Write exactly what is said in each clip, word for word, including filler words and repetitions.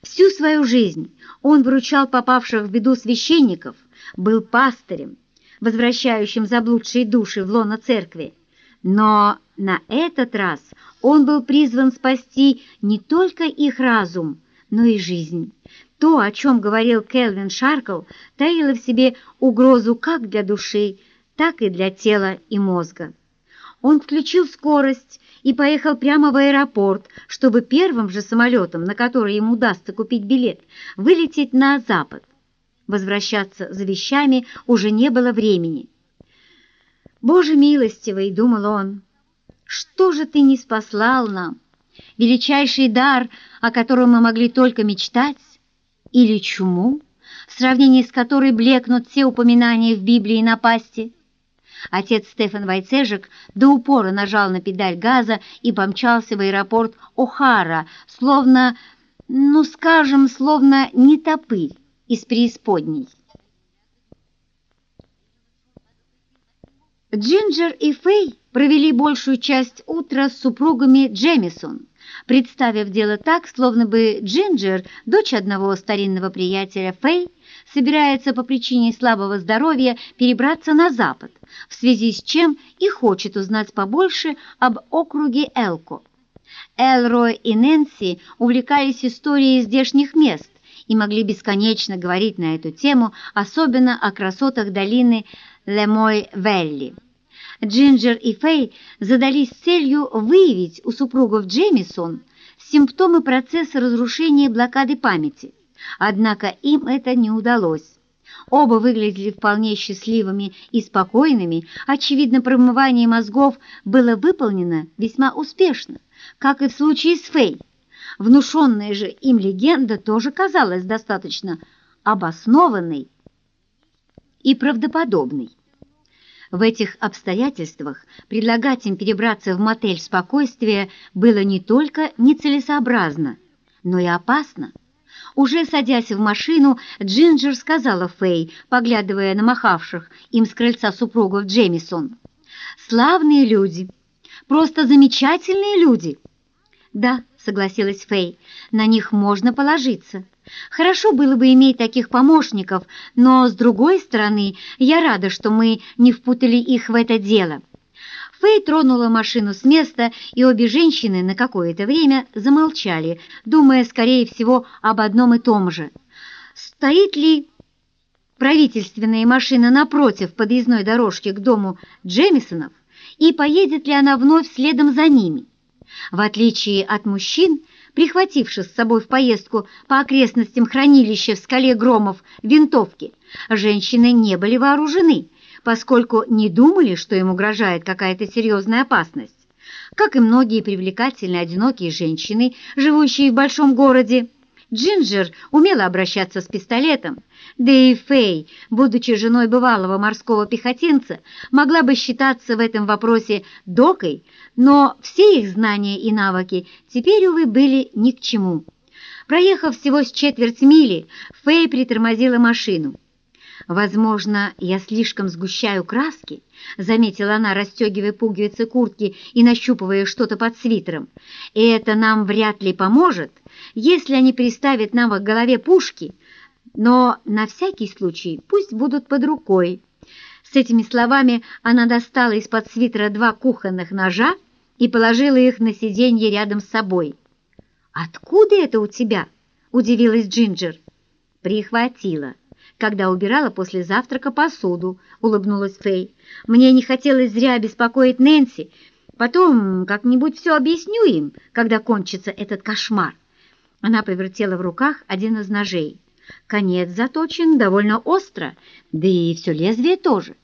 Всю свою жизнь он выручал попавших в беду священников, был пастырем, возвращающим заблудшие души в лоно церкви. Но на этот раз он был призван спасти не только их разум, но и жизнь. То, о чем говорил Кельвин Шаркл, таило в себе угрозу как для души, так и для тела и мозга. Он включил скорость и поехал прямо в аэропорт, чтобы первым же самолетом, на который ему удастся купить билет, вылететь на запад. Возвращаться за вещами уже не было времени. «Боже милостивый!» — думал он. «Что же ты не спаслал нам? Величайший дар, о котором мы могли только мечтать? Или чуму, в сравнении с которой блекнут все упоминания в Библии напасти?» Отец Стефан Войцежек до упора нажал на педаль газа и помчался в аэропорт О'Хара, словно, ну скажем, словно нетопырь из преисподней. Джинджер и Фэй провели большую часть утра с супругами Джемисон, представив дело так, словно бы Джинджер, дочь одного старинного приятеля Фэй, собирается по причине слабого здоровья перебраться на запад, в связи с чем и хочет узнать побольше об округе Элко. Элрой и Нэнси увлекались историей здешних мест и могли бесконечно говорить на эту тему, особенно о красотах долины Лемой-Вэлли. Джинджер и Фэй задались целью выявить у супругов Джемисон симптомы процесса разрушения блокады памяти. Однако им это не удалось. Оба выглядели вполне счастливыми и спокойными, очевидно, промывание мозгов было выполнено весьма успешно, как и в случае с Фэй. Внушенная же им легенда тоже казалась достаточно обоснованной и правдоподобной. В этих обстоятельствах предлагать им перебраться в мотель спокойствия было не только нецелесообразно, но и опасно. Уже садясь в машину, Джинджер сказала Фэй, поглядывая на махавших им с крыльца супругов Джемисон: «Славные люди, просто замечательные люди». «Да», — согласилась Фэй, — «на них можно положиться. Хорошо было бы иметь таких помощников, но, с другой стороны, я рада, что мы не впутали их в это дело». Фэй тронула машину с места, и обе женщины на какое-то время замолчали, думая, скорее всего, об одном и том же. Стоит ли правительственная машина напротив подъездной дорожки к дому Джемисонов, и поедет ли она вновь следом за ними? В отличие от мужчин, прихвативших с собой в поездку по окрестностям хранилища в скале Громов винтовки, женщины не были вооружены, поскольку не думали, что им угрожает какая-то серьезная опасность. Как и многие привлекательные одинокие женщины, живущие в большом городе, Джинджер умела обращаться с пистолетом, да и Фэй, будучи женой бывалого морского пехотинца, могла бы считаться в этом вопросе докой, но все их знания и навыки теперь, увы, были ни к чему. Проехав всего с четверть мили, Фэй притормозила машину. «Возможно, я слишком сгущаю краски», — заметила она, расстегивая пуговицы куртки и нащупывая что-то под свитером. «И это нам вряд ли поможет, если они приставят нам к голове пушки, но на всякий случай пусть будут под рукой». С этими словами она достала из-под свитера два кухонных ножа и положила их на сиденье рядом с собой. «Откуда это у тебя?» — удивилась Джинджер. «Прихватила, когда убирала после завтрака посуду», — улыбнулась Фэй. «Мне не хотелось зря беспокоить Нэнси. Потом как-нибудь все объясню им, когда кончится этот кошмар». Она повертела в руках один из ножей. Конец заточен довольно остро, да и все лезвие тоже.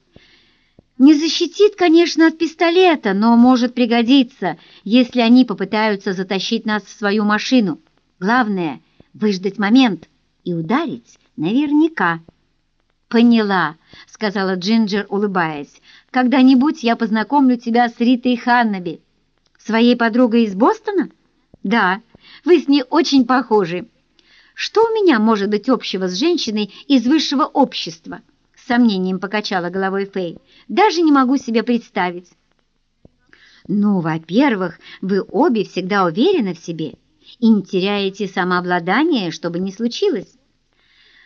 Не защитит, конечно, от пистолета, но может пригодиться, если они попытаются затащить нас в свою машину. Главное — выждать момент и ударить наверняка. «Поняла», — сказала Джинджер, улыбаясь. «Когда-нибудь я познакомлю тебя с Ритой Ханнаби». «Своей подругой из Бостона?» «Да, вы с ней очень похожи». «Что у меня может быть общего с женщиной из высшего общества?» С сомнением покачала головой Фэй. «Даже не могу себе представить». «Ну, во-первых, вы обе всегда уверены в себе и не теряете самообладание, что бы ни случилось.